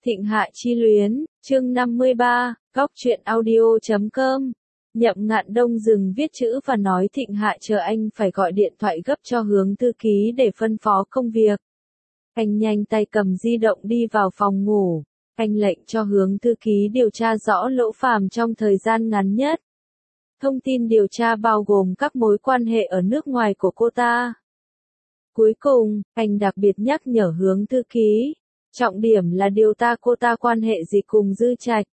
Thịnh Hạ Chi Luyến, chương 53, Góc truyện audio.com. Nhậm Ngạn Đông dừng viết chữ và nói Thịnh Hạ chờ anh phải gọi điện thoại gấp cho Hướng thư ký để phân phó công việc. Anh nhanh tay cầm di động đi vào phòng ngủ. Anh lệnh cho Hướng thư ký điều tra rõ Lỗ Phàm trong thời gian ngắn nhất. Thông tin điều tra bao gồm các mối quan hệ ở nước ngoài của cô ta. Cuối cùng, anh đặc biệt nhắc nhở Hướng thư ký. Trọng điểm là điều cô ta quan hệ gì cùng Dư Trạch.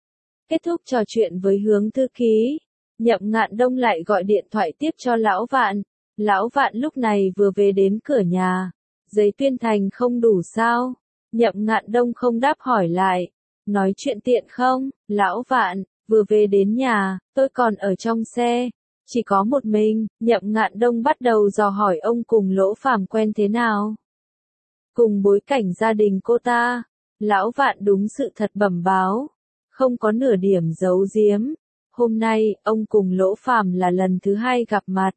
Kết thúc trò chuyện với Hướng thư ký, Nhậm Ngạn Đông lại gọi điện thoại tiếp cho Lão Vạn. Lão Vạn lúc này vừa về đến cửa nhà. Giấy tuyên thành không đủ sao? Nhậm Ngạn Đông không đáp hỏi lại. Nói chuyện tiện không? Lão Vạn, vừa về đến nhà, tôi còn ở trong xe. Chỉ có một mình. Nhậm Ngạn Đông bắt đầu dò hỏi ông cùng Lỗ Phàm quen thế nào. Cùng bối cảnh gia đình cô ta. Lão Vạn đúng sự thật bẩm báo. Không có nửa điểm giấu giếm. Hôm nay, ông cùng Lỗ Phàm là lần thứ hai gặp mặt.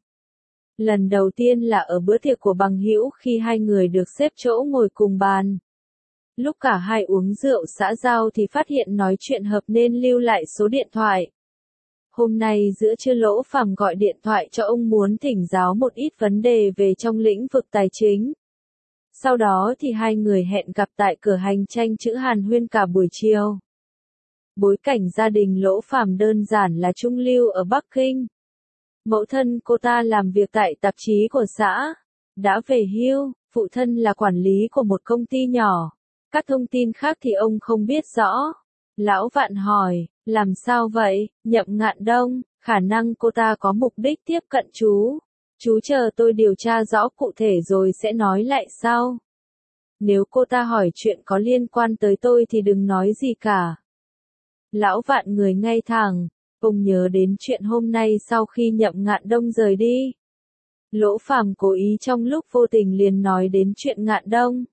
Lần đầu tiên là ở bữa tiệc của bằng hữu khi hai người được xếp chỗ ngồi cùng bàn. Lúc cả hai uống rượu xã giao thì phát hiện nói chuyện hợp nên lưu lại số điện thoại. Hôm nay giữa trưa Lỗ Phàm gọi điện thoại cho ông muốn thỉnh giáo một ít vấn đề về trong lĩnh vực tài chính. Sau đó thì hai người hẹn gặp tại cửa hàng tranh chữ hàn huyên cả buổi chiều. Bối cảnh gia đình Lỗ Phàm đơn giản là trung lưu ở Bắc Kinh. Mẫu thân cô ta làm việc tại tạp chí của xã. Đã về hưu, phụ thân là quản lý của một công ty nhỏ. Các thông tin khác thì ông không biết rõ. Lão Vạn hỏi, làm sao vậy? Nhậm Ngạn Đông, khả năng cô ta có mục đích tiếp cận chú. Chú chờ tôi điều tra rõ cụ thể rồi sẽ nói lại sau. Nếu cô ta hỏi chuyện có liên quan tới tôi thì đừng nói gì cả. Lão Vạn người ngay thẳng, ông nhớ đến chuyện hôm nay sau khi Nhậm Ngạn Đông rời đi. Lỗ Phàm cố ý trong lúc vô tình liền nói đến chuyện Ngạn Đông.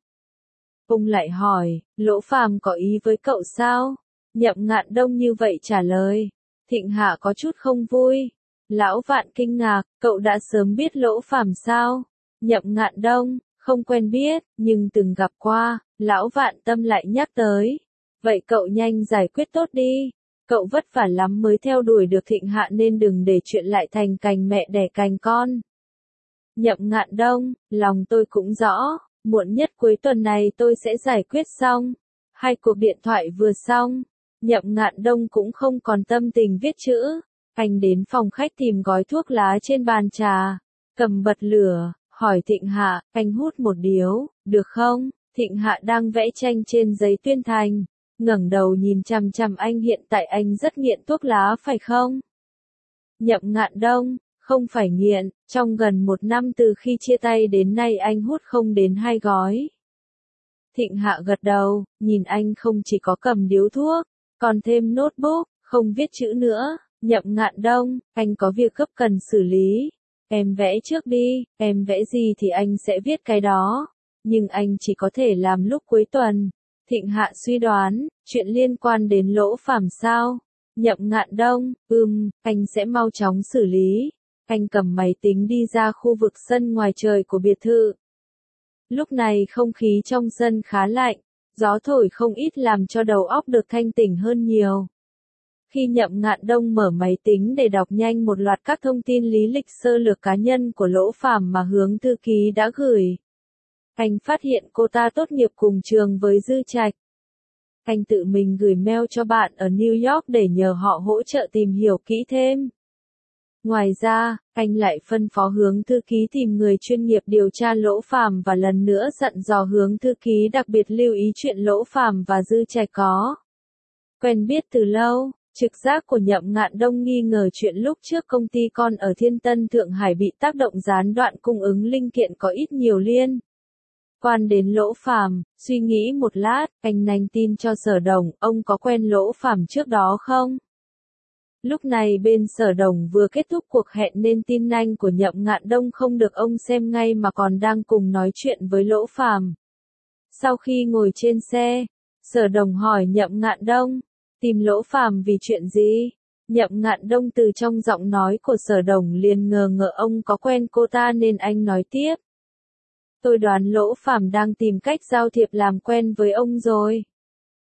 Ông lại hỏi, Lỗ Phàm có ý với cậu sao? Nhậm Ngạn Đông như vậy trả lời. Thịnh Hạ có chút không vui. Lão Vạn kinh ngạc, cậu đã sớm biết Lỗ Phàm sao? Nhậm Ngạn Đông, không quen biết, nhưng từng gặp qua. Lão Vạn tâm lại nhắc tới. Vậy cậu nhanh giải quyết tốt đi. Cậu vất vả lắm mới theo đuổi được Thịnh Hạ nên đừng để chuyện lại thành cành mẹ đẻ cành con. Nhậm Ngạn Đông, lòng tôi cũng rõ, muộn nhất cuối tuần này tôi sẽ giải quyết xong. Hai cuộc điện thoại vừa xong, Nhậm Ngạn Đông cũng không còn tâm tình viết chữ. Anh đến phòng khách tìm gói thuốc lá trên bàn trà, cầm bật lửa, hỏi Thịnh Hạ, anh hút một điếu, được không? Thịnh Hạ đang vẽ tranh trên giấy tuyên thành, ngẩng đầu nhìn chằm chằm anh, hiện tại anh rất nghiện thuốc lá phải không? Nhậm Ngạn Đông, không phải nghiện, trong gần 1 năm từ khi chia tay đến nay anh hút không đến 2 gói. Thịnh Hạ gật đầu, nhìn anh không chỉ có cầm điếu thuốc, còn thêm notebook, không viết chữ nữa. Nhậm Ngạn Đông, anh có việc gấp cần xử lý. Em vẽ trước đi, em vẽ gì thì anh sẽ viết cái đó. Nhưng anh chỉ có thể làm lúc cuối tuần. Thịnh Hạ suy đoán, chuyện liên quan đến Lỗ Phàm sao? Nhậm Ngạn Đông, anh sẽ mau chóng xử lý. Anh cầm máy tính đi ra khu vực sân ngoài trời của biệt thự. Lúc này không khí trong sân khá lạnh, gió thổi không ít làm cho đầu óc được thanh tỉnh hơn nhiều. Khi Nhậm Ngạn Đông mở máy tính để đọc nhanh một loạt các thông tin lý lịch sơ lược cá nhân của Lỗ Phàm mà Hướng thư ký đã gửi, anh phát hiện cô ta tốt nghiệp cùng trường với Dư Trạch. Anh tự mình gửi mail cho bạn ở New York để nhờ họ hỗ trợ tìm hiểu kỹ thêm. Ngoài ra, anh lại phân phó Hướng thư ký tìm người chuyên nghiệp điều tra Lỗ Phàm và lần nữa dặn dò Hướng thư ký đặc biệt lưu ý chuyện Lỗ Phàm và Dư Trạch có quen biết từ lâu. Trực giác của Nhậm Ngạn Đông nghi ngờ chuyện lúc trước công ty con ở Thiên Tân Thượng Hải bị tác động gián đoạn cung ứng linh kiện có ít nhiều liên quan đến Lỗ Phàm. Suy nghĩ một lát, anh nhanh tin cho Sở Đồng, ông có quen Lỗ Phàm trước đó không? Lúc này bên Sở Đồng vừa kết thúc cuộc hẹn nên tin nhanh của Nhậm Ngạn Đông không được ông xem ngay mà còn đang cùng nói chuyện với Lỗ Phàm. Sau khi ngồi trên xe, Sở Đồng hỏi Nhậm Ngạn Đông, tìm Lỗ Phàm vì chuyện gì? Nhậm Ngạn Đông từ trong giọng nói của Sở Đồng liền ngờ ngợ ông có quen cô ta nên anh nói tiếp. Tôi đoán Lỗ Phàm đang tìm cách giao thiệp làm quen với ông rồi.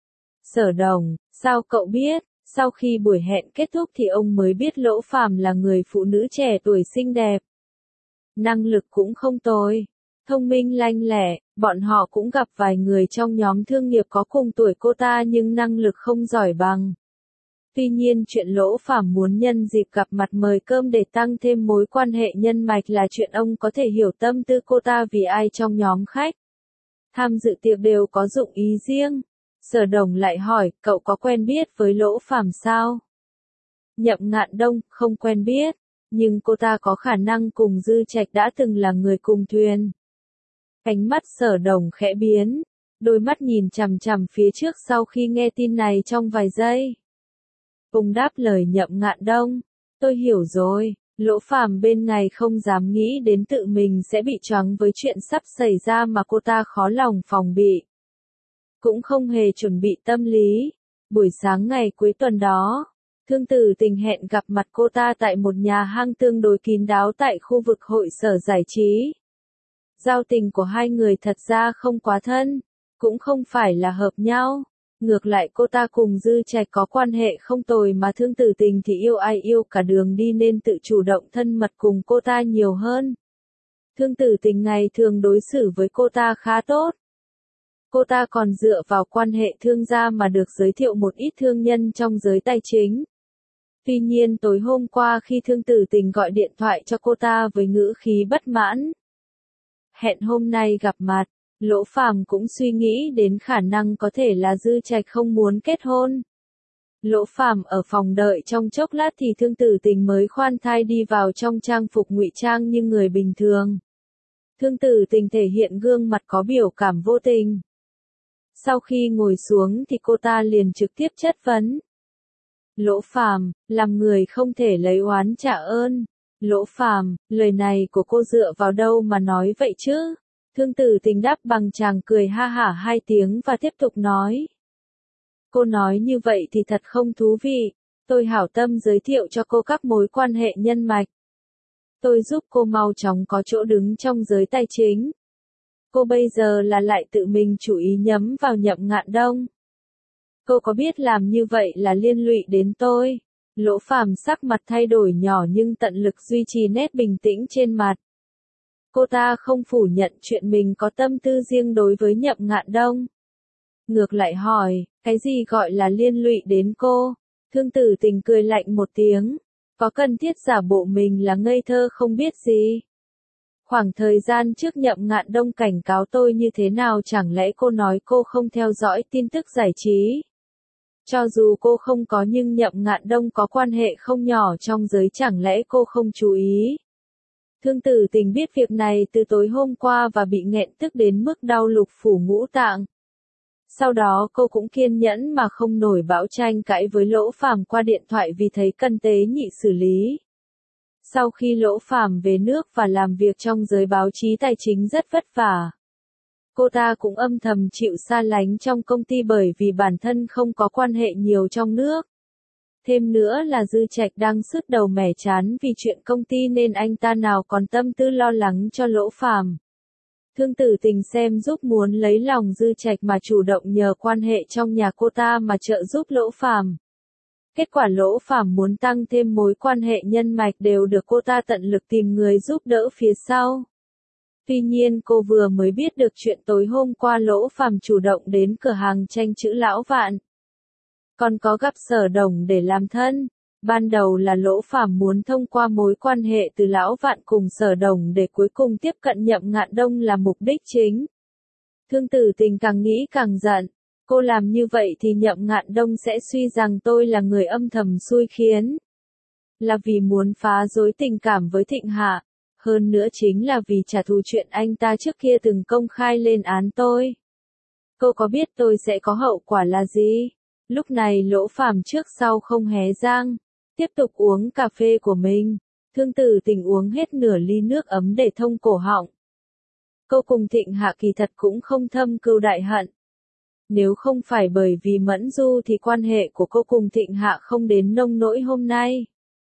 Sở Đồng, sao cậu biết? Sau khi buổi hẹn kết thúc thì ông mới biết Lỗ Phàm là người phụ nữ trẻ tuổi xinh đẹp. Năng lực cũng không tồi. Thông minh lanh lẹ, bọn họ cũng gặp vài người trong nhóm thương nghiệp có cùng tuổi cô ta nhưng năng lực không giỏi bằng. Tuy nhiên chuyện Lỗ Phàm muốn nhân dịp gặp mặt mời cơm để tăng thêm mối quan hệ nhân mạch là chuyện ông có thể hiểu tâm tư cô ta vì ai trong nhóm khách. Tham dự tiệc đều có dụng ý riêng. Sở Đồng lại hỏi, cậu có quen biết với Lỗ Phàm sao? Nhậm Ngạn Đông, không quen biết, nhưng cô ta có khả năng cùng Dư Trạch đã từng là người cùng thuyền. Ánh mắt Sở Đồng khẽ biến, đôi mắt nhìn chằm chằm phía trước sau khi nghe tin này trong vài giây. Cùng đáp lời Nhậm Ngạn Đông, tôi hiểu rồi, Lỗ Phàm bên này không dám nghĩ đến tự mình sẽ bị choáng với chuyện sắp xảy ra mà cô ta khó lòng phòng bị. Cũng không hề chuẩn bị tâm lý. Buổi sáng ngày cuối tuần đó, Thương Tử Tình hẹn gặp mặt cô ta tại một nhà hàng tương đối kín đáo tại khu vực hội sở giải trí. Giao tình của hai người thật ra không quá thân, cũng không phải là hợp nhau. Ngược lại cô ta cùng Dư Trạch có quan hệ không tồi mà Thương Tử Tình thì yêu ai yêu cả đường đi nên tự chủ động thân mật cùng cô ta nhiều hơn. Thương Tử Tình ngày thường đối xử với cô ta khá tốt. Cô ta còn dựa vào quan hệ thương gia mà được giới thiệu một ít thương nhân trong giới tài chính. Tuy nhiên tối hôm qua khi Thương Tử Tình gọi điện thoại cho cô ta với ngữ khí bất mãn. Hẹn hôm nay gặp mặt, Lỗ Phàm cũng suy nghĩ đến khả năng có thể là Dư Trạch không muốn kết hôn. Lỗ Phàm ở phòng đợi trong chốc lát thì Thương Tử Tình mới khoan thai đi vào trong trang phục ngụy trang như người bình thường. Thương Tử Tình thể hiện gương mặt có biểu cảm vô tình. Sau khi ngồi xuống thì cô ta liền trực tiếp chất vấn. Lỗ Phàm, làm người không thể lấy oán trả ơn. Lỗ Phàm, lời này của cô dựa vào đâu mà nói vậy chứ? Thương Tử Tình đáp bằng chàng cười ha hả hai tiếng và tiếp tục nói. Cô nói như vậy thì thật không thú vị. Tôi hảo tâm giới thiệu cho cô các mối quan hệ nhân mạch. Tôi giúp cô mau chóng có chỗ đứng trong giới tài chính. Cô bây giờ là lại tự mình chủ ý nhắm vào Nhậm Ngạn Đông. Cô có biết làm như vậy là liên lụy đến tôi? Lỗ Phàm sắc mặt thay đổi nhỏ nhưng tận lực duy trì nét bình tĩnh trên mặt. Cô ta không phủ nhận chuyện mình có tâm tư riêng đối với Nhậm Ngạn Đông. Ngược lại hỏi, cái gì gọi là liên lụy đến cô? Thương Tử Tình cười lạnh một tiếng. Có cần thiết giả bộ mình là ngây thơ không biết gì? Khoảng thời gian trước Nhậm Ngạn Đông cảnh cáo tôi như thế nào chẳng lẽ cô nói cô không theo dõi tin tức giải trí? Cho dù cô không có nhưng Nhậm Ngạn Đông có quan hệ không nhỏ trong giới chẳng lẽ cô không chú ý? Thương Tử Tình biết việc này từ tối hôm qua và bị nghẹn tức đến mức đau lục phủ ngũ tạng. Sau đó cô cũng kiên nhẫn mà không nổi bão tranh cãi với Lỗ Phàm qua điện thoại vì thấy cần tế nhị xử lý. Sau khi Lỗ Phàm về nước và làm việc trong giới báo chí tài chính rất vất vả. Cô ta cũng âm thầm chịu xa lánh trong công ty bởi vì bản thân không có quan hệ nhiều trong nước. Thêm nữa là Dư Trạch đang sứt đầu mẻ chán vì chuyện công ty nên anh ta nào còn tâm tư lo lắng cho Lỗ Phàm. Thương Tử Tình xem giúp muốn lấy lòng Dư Trạch mà chủ động nhờ quan hệ trong nhà cô ta mà trợ giúp Lỗ Phàm. Kết quả Lỗ Phàm muốn tăng thêm mối quan hệ nhân mạch đều được cô ta tận lực tìm người giúp đỡ phía sau. Tuy nhiên cô vừa mới biết được chuyện tối hôm qua Lỗ Phàm chủ động đến cửa hàng tranh chữ Lão Vạn. Còn có gặp Sở Đồng để làm thân. Ban đầu là Lỗ Phàm muốn thông qua mối quan hệ từ Lão Vạn cùng Sở Đồng để cuối cùng tiếp cận Nhậm Ngạn Đông là mục đích chính. Thương Tử Tình càng nghĩ càng giận. Cô làm như vậy thì Nhậm Ngạn Đông sẽ suy rằng tôi là người âm thầm xui khiến. Là vì muốn phá rối tình cảm với Thịnh Hạ. Hơn nữa chính là vì trả thù chuyện anh ta trước kia từng công khai lên án tôi. Cô có biết tôi sẽ có hậu quả là gì? Lúc này Lỗ Phàm trước sau không hé răng. Tiếp tục uống cà phê của mình. Thương Tử Tình uống hết nửa ly nước ấm để thông cổ họng. Cô cùng Thịnh Hạ kỳ thật cũng không thâm cừu đại hận. Nếu không phải bởi vì Mẫn Du thì quan hệ của cô cùng Thịnh Hạ không đến nông nỗi hôm nay.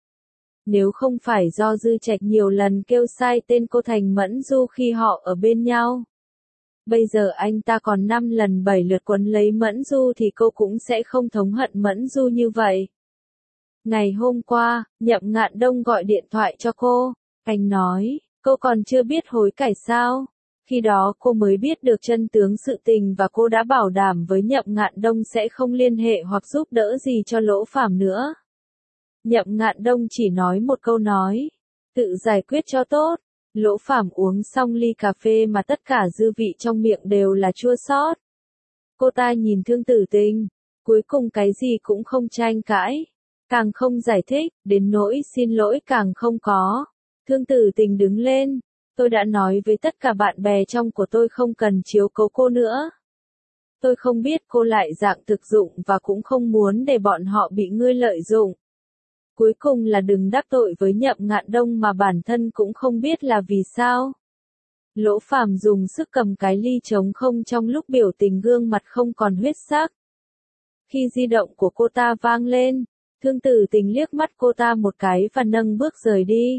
Nếu không phải do Dư Trạch nhiều lần kêu sai tên cô thành Mẫn Du khi họ ở bên nhau. Bây giờ anh ta còn 5 lần 7 lượt quấn lấy Mẫn Du thì cô cũng sẽ không thống hận Mẫn Du như vậy. Ngày hôm qua, Nhậm Ngạn Đông gọi điện thoại cho cô. Anh nói, cô còn chưa biết hối cải sao? Khi đó cô mới biết được chân tướng sự tình và cô đã bảo đảm với Nhậm Ngạn Đông sẽ không liên hệ hoặc giúp đỡ gì cho Lỗ Phàm nữa. Nhậm Ngạn Đông chỉ nói một câu nói, tự giải quyết cho tốt. Lỗ Phàm uống xong ly cà phê mà tất cả dư vị trong miệng đều là chua xót. Cô ta nhìn Thương Tử Tình, cuối cùng cái gì cũng không tranh cãi, càng không giải thích, đến nỗi xin lỗi càng không có. Thương Tử Tình đứng lên, tôi đã nói với tất cả bạn bè trong của tôi không cần chiếu cố cô nữa. Tôi không biết cô lại dạng thực dụng và cũng không muốn để bọn họ bị ngươi lợi dụng. Cuối cùng là đừng đắc tội với Nhậm Ngạn Đông mà bản thân cũng không biết là vì sao. Lỗ Phàm dùng sức cầm cái ly trống không trong lúc biểu tình gương mặt không còn huyết sắc. Khi di động của cô ta vang lên, Thương Tử Tình liếc mắt cô ta một cái và nâng bước rời đi.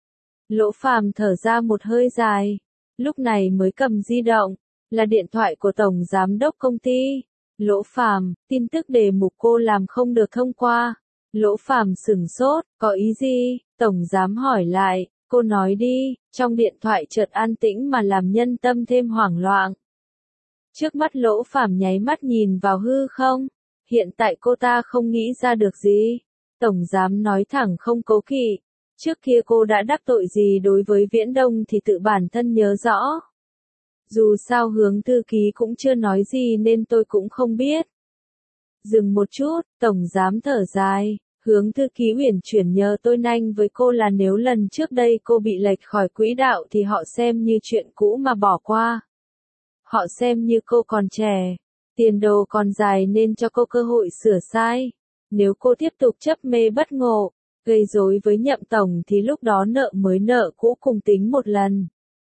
Lỗ Phàm thở ra một hơi dài, lúc này mới cầm di động, là điện thoại của Tổng Giám đốc công ty. Lỗ Phàm, tin tức đề mục cô làm không được thông qua. Lỗ Phàm sửng sốt, có ý gì? Tổng Giám hỏi lại, cô nói đi, trong điện thoại chợt an tĩnh mà làm nhân tâm thêm hoảng loạn. Trước mắt Lỗ Phàm nháy mắt nhìn vào hư không, hiện tại cô ta không nghĩ ra được gì. Tổng Giám nói thẳng không cố kỵ, trước kia cô đã đắc tội gì đối với Viễn Đông thì tự bản thân nhớ rõ. Dù sao Hướng thư ký cũng chưa nói gì nên tôi cũng không biết. Dừng một chút, Tổng Giám thở dài, Hướng thư ký uyển chuyển nhờ tôi nhanh với cô là nếu lần trước đây cô bị lệch khỏi quỹ đạo thì họ xem như chuyện cũ mà bỏ qua. Họ xem như cô còn trẻ, tiền đồ còn dài nên cho cô cơ hội sửa sai. Nếu cô tiếp tục chấp mê bất ngộ, gây rối với Nhậm Tổng thì lúc đó nợ mới nợ cũ cùng tính một lần.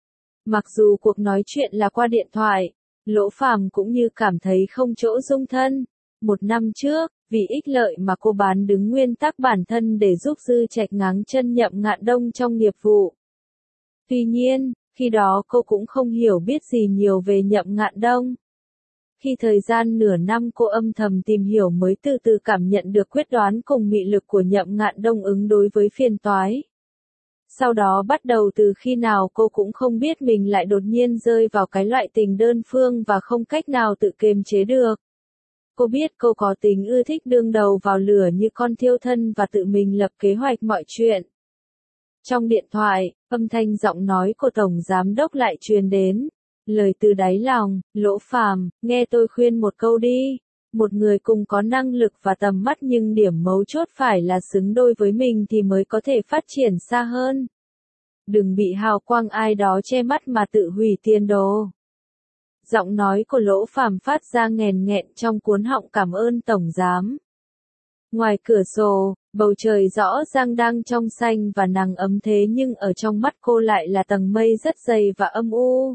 Mặc dù cuộc nói chuyện là qua điện thoại, Lỗ Phàm cũng như cảm thấy không chỗ dung thân. 1 năm trước, vì ích lợi mà cô bán đứng nguyên tắc bản thân để giúp Dư Trạch ngáng chân Nhậm Ngạn Đông trong nghiệp vụ. Tuy nhiên, khi đó cô cũng không hiểu biết gì nhiều về Nhậm Ngạn Đông. Khi thời gian nửa năm cô âm thầm tìm hiểu mới từ từ cảm nhận được quyết đoán cùng mị lực của Nhậm Ngạn Đông ứng đối với phiền toái. Sau đó bắt đầu từ khi nào cô cũng không biết mình lại đột nhiên rơi vào cái loại tình đơn phương và không cách nào tự kiềm chế được. Cô biết cô có tính ưa thích đương đầu vào lửa như con thiêu thân và tự mình lập kế hoạch mọi chuyện. Trong điện thoại, âm thanh giọng nói của Tổng Giám đốc lại truyền đến. Lời từ đáy lòng, Lỗ Phàm, nghe tôi khuyên một câu đi. Một người cùng có năng lực và tầm mắt nhưng điểm mấu chốt phải là xứng đôi với mình thì mới có thể phát triển xa hơn. Đừng bị hào quang ai đó che mắt mà tự hủy tiền đồ. Giọng nói của Lỗ Phàm phát ra nghèn nghẹn trong cuốn họng cảm ơn Tổng Giám. Ngoài cửa sổ, bầu trời rõ ràng đang trong xanh và nắng ấm thế nhưng ở trong mắt cô lại là tầng mây rất dày và âm u.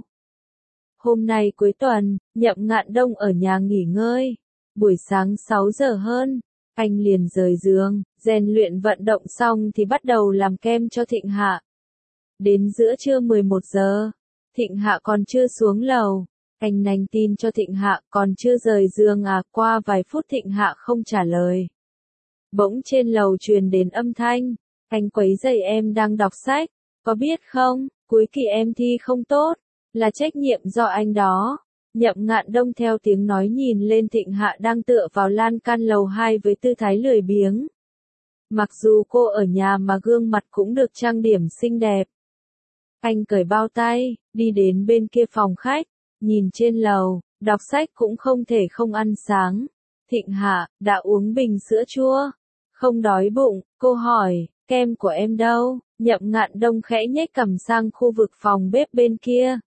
Hôm nay cuối tuần, Nhậm Ngạn Đông ở nhà nghỉ ngơi. Buổi sáng 6 giờ hơn, anh liền rời giường, rèn luyện vận động xong thì bắt đầu làm kem cho Thịnh Hạ. Đến giữa trưa 11 giờ, Thịnh Hạ còn chưa xuống lầu. Anh nhắn tin cho Thịnh Hạ, còn chưa rời giường à? Qua vài phút Thịnh Hạ không trả lời. Bỗng trên lầu truyền đến âm thanh, anh quấy rầy em đang đọc sách, có biết không, cuối kỳ em thi không tốt, là trách nhiệm do anh đó. Nhậm Ngạn Đông theo tiếng nói nhìn lên Thịnh Hạ đang tựa vào lan can lầu 2 với tư thái lười biếng. Mặc dù cô ở nhà mà gương mặt cũng được trang điểm xinh đẹp. Anh cởi bao tay, đi đến bên kia phòng khách, nhìn trên lầu, đọc sách cũng không thể không ăn sáng. Thịnh Hạ, đã uống bình sữa chua? Không đói bụng, cô hỏi, kem của em đâu? Nhậm Ngạn Đông khẽ nhếch cằm sang khu vực phòng bếp bên kia.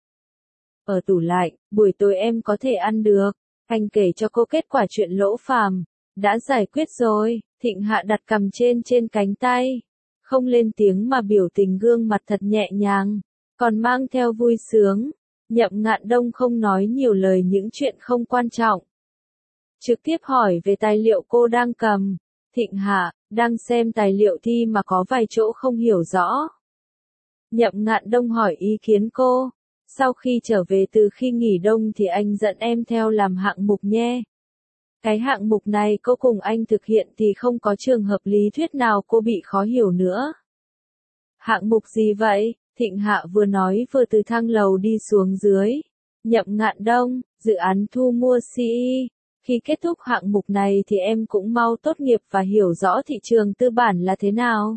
Ở tủ lạnh, buổi tối em có thể ăn được. Anh kể cho cô kết quả chuyện Lỗ Phàm. Đã giải quyết rồi. Thịnh Hạ đặt cằm trên cánh tay. Không lên tiếng mà biểu tình gương mặt thật nhẹ nhàng, còn mang theo vui sướng. Nhậm Ngạn Đông không nói nhiều lời những chuyện không quan trọng. Trực tiếp hỏi về tài liệu cô đang cầm. Thịnh Hạ, đang xem tài liệu thi mà có vài chỗ không hiểu rõ. Nhậm Ngạn Đông hỏi ý kiến cô. Sau khi trở về từ khi nghỉ đông thì anh dẫn em theo làm hạng mục nhé. Cái hạng mục này cô cùng anh thực hiện thì không có trường hợp lý thuyết nào cô bị khó hiểu nữa. Hạng mục gì vậy? Thịnh Hạ vừa nói vừa từ thang lầu đi xuống dưới. Nhậm Ngạn Đông, dự án thu mua CE. Khi kết thúc hạng mục này thì em cũng mau tốt nghiệp và hiểu rõ thị trường tư bản là thế nào.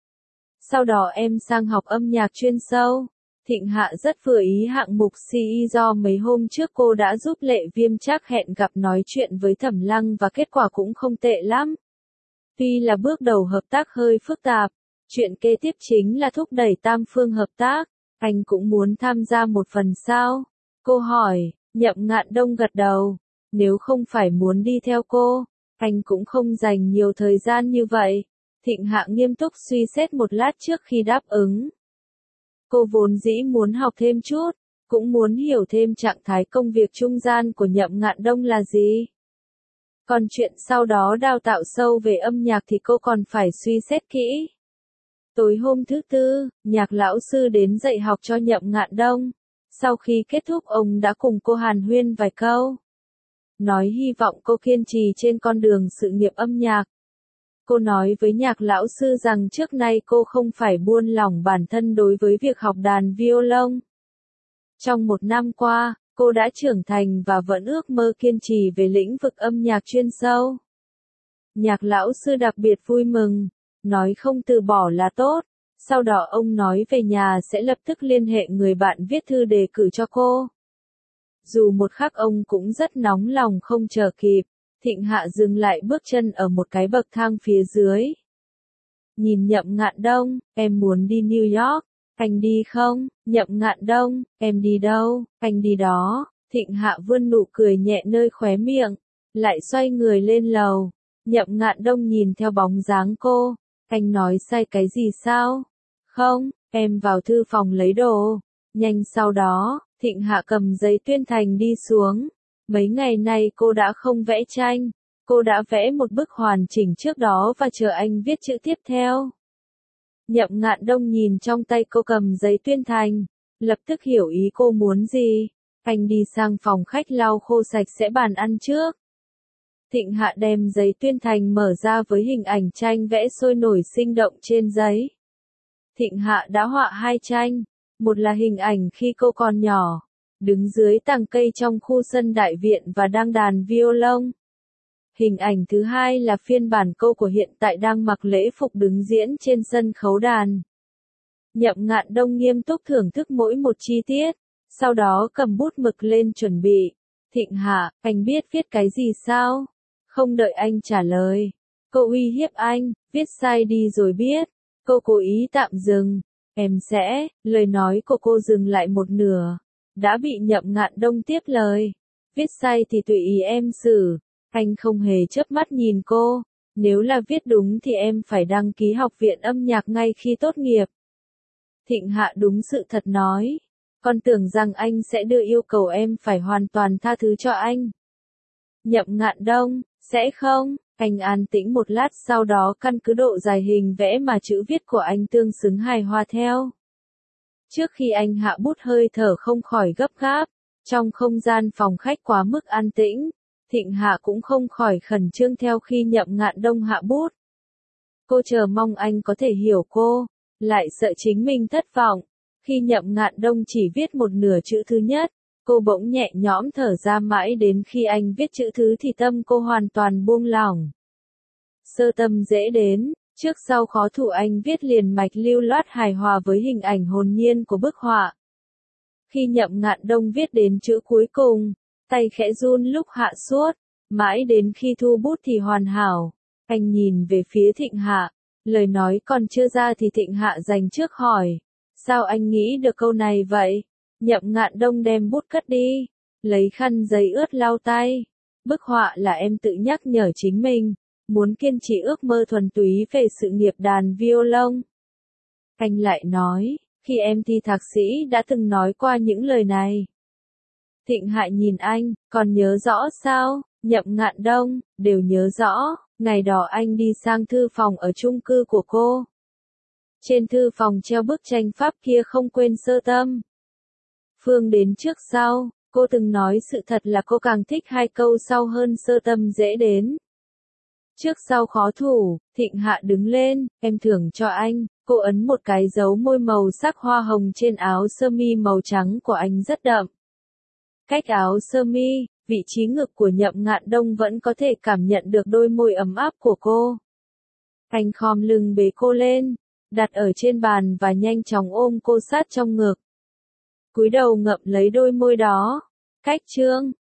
Sau đó em sang học âm nhạc chuyên sâu. Thịnh Hạ rất vừa ý hạng mục CE do mấy hôm trước cô đã giúp Lệ Viêm Trác hẹn gặp nói chuyện với Thẩm Lăng và kết quả cũng không tệ lắm. Tuy là bước đầu hợp tác hơi phức tạp, chuyện kế tiếp chính là thúc đẩy tam phương hợp tác. Anh cũng muốn tham gia một phần sao? Cô hỏi. Nhậm Ngạn Đông gật đầu. Nếu không phải muốn đi theo cô, anh cũng không dành nhiều thời gian như vậy. Thịnh Hạ nghiêm túc suy xét một lát trước khi đáp ứng. Cô vốn dĩ muốn học thêm chút, cũng muốn hiểu thêm trạng thái công việc trung gian của Nhậm Ngạn Đông là gì. Còn chuyện sau đó đào tạo sâu về âm nhạc thì cô còn phải suy xét kỹ. Tối hôm thứ Tư, nhạc lão sư đến dạy học cho Nhậm Ngạn Đông. Sau khi kết thúc ông đã cùng cô hàn huyên vài câu. Nói hy vọng cô kiên trì trên con đường sự nghiệp âm nhạc. Cô nói với nhạc lão sư rằng trước nay cô không phải buông lỏng bản thân đối với việc học đàn violon. Trong một năm qua, cô đã trưởng thành và vẫn ước mơ kiên trì về lĩnh vực âm nhạc chuyên sâu. Nhạc lão sư đặc biệt vui mừng, nói không từ bỏ là tốt. Sau đó ông nói về nhà sẽ lập tức liên hệ người bạn viết thư đề cử cho cô. Dù một khắc ông cũng rất nóng lòng không chờ kịp, Thịnh Hạ dừng lại bước chân ở một cái bậc thang phía dưới. Nhìn Nhậm Ngạn Đông, em muốn đi New York, anh đi không? Nhậm Ngạn Đông, em đi đâu? Anh đi đó. Thịnh Hạ vươn nụ cười nhẹ nơi khóe miệng, lại xoay người lên lầu. Nhậm Ngạn Đông nhìn theo bóng dáng cô, anh nói sai cái gì sao? Không, em vào thư phòng lấy đồ. Nhanh sau đó, Thịnh Hạ cầm giấy tuyên thành đi xuống. Mấy ngày nay cô đã không vẽ tranh, cô đã vẽ một bức hoàn chỉnh trước đó và chờ anh viết chữ tiếp theo. Nhậm Ngạn Đông nhìn trong tay cô cầm giấy tuyên thành, lập tức hiểu ý cô muốn gì. Anh đi sang phòng khách lau khô sạch sẽ bàn ăn trước. Thịnh Hạ đem giấy tuyên thành mở ra với hình ảnh tranh vẽ sôi nổi sinh động trên giấy. Thịnh Hạ đã họa hai tranh, một là hình ảnh khi cô còn nhỏ, đứng dưới tàng cây trong khu sân đại viện và đang đàn violon. Hình ảnh thứ hai là phiên bản cô của hiện tại đang mặc lễ phục đứng diễn trên sân khấu đàn. Nhậm Ngạn Đông nghiêm túc thưởng thức mỗi một chi tiết, sau đó cầm bút mực lên chuẩn bị. Thịnh Hạ, anh biết viết cái gì sao? Không đợi anh trả lời, cô uy hiếp anh, viết sai đi rồi biết. Cô cố ý tạm dừng. Em sẽ, lời nói của cô dừng lại một nửa. Đã bị Nhậm Ngạn Đông tiếp lời. Viết sai thì tùy ý em xử. Anh không hề chớp mắt nhìn cô. Nếu là viết đúng thì em phải đăng ký học viện âm nhạc ngay khi tốt nghiệp. Thịnh Hạ đúng sự thật nói. Con tưởng rằng anh sẽ đưa yêu cầu em phải hoàn toàn tha thứ cho anh. Nhậm Ngạn Đông, sẽ không? Anh an tĩnh một lát sau đó căn cứ độ dài hình vẽ mà chữ viết của anh tương xứng hài hòa theo. Trước khi anh hạ bút hơi thở không khỏi gấp gáp, trong không gian phòng khách quá mức an tĩnh, Thịnh Hạ cũng không khỏi khẩn trương theo khi Nhậm Ngạn Đông hạ bút. Cô chờ mong anh có thể hiểu cô, lại sợ chính mình thất vọng. Khi Nhậm Ngạn Đông chỉ viết một nửa chữ thứ nhất, cô bỗng nhẹ nhõm thở ra mãi đến khi anh viết chữ thứ thì tâm cô hoàn toàn buông lỏng. Sơ tâm dễ đến, trước sau khó thủ anh viết liền mạch lưu loát hài hòa với hình ảnh hồn nhiên của bức họa. Khi Nhậm Ngạn Đông viết đến chữ cuối cùng, tay khẽ run lúc hạ suốt, mãi đến khi thu bút thì hoàn hảo. Anh nhìn về phía Thịnh Hạ, lời nói còn chưa ra thì Thịnh Hạ dành trước hỏi. Sao anh nghĩ được câu này vậy? Nhậm Ngạn Đông đem bút cất đi, lấy khăn giấy ướt lau tay. Bức họa là em tự nhắc nhở chính mình, muốn kiên trì ước mơ thuần túy về sự nghiệp đàn violon. Anh lại nói, khi em thi thạc sĩ đã từng nói qua những lời này. Thịnh Hạ nhìn anh, còn nhớ rõ sao? Nhậm Ngạn Đông, đều nhớ rõ, ngày đó anh đi sang thư phòng ở chung cư của cô. Trên thư phòng treo bức tranh Pháp kia không quên sơ tâm. Phương đến trước sau, cô từng nói sự thật là cô càng thích hai câu sau hơn sơ tâm dễ đến. Trước sau khó thủ, Thịnh Hạ đứng lên, em thưởng cho anh, cô ấn một cái dấu môi màu sắc hoa hồng trên áo sơ mi màu trắng của anh rất đậm. Cách áo sơ mi, vị trí ngực của Nhậm Ngạn Đông vẫn có thể cảm nhận được đôi môi ấm áp của cô. Anh khom lưng bế cô lên, đặt ở trên bàn và nhanh chóng ôm cô sát trong ngực. Cúi đầu ngậm lấy đôi môi đó. Cách chương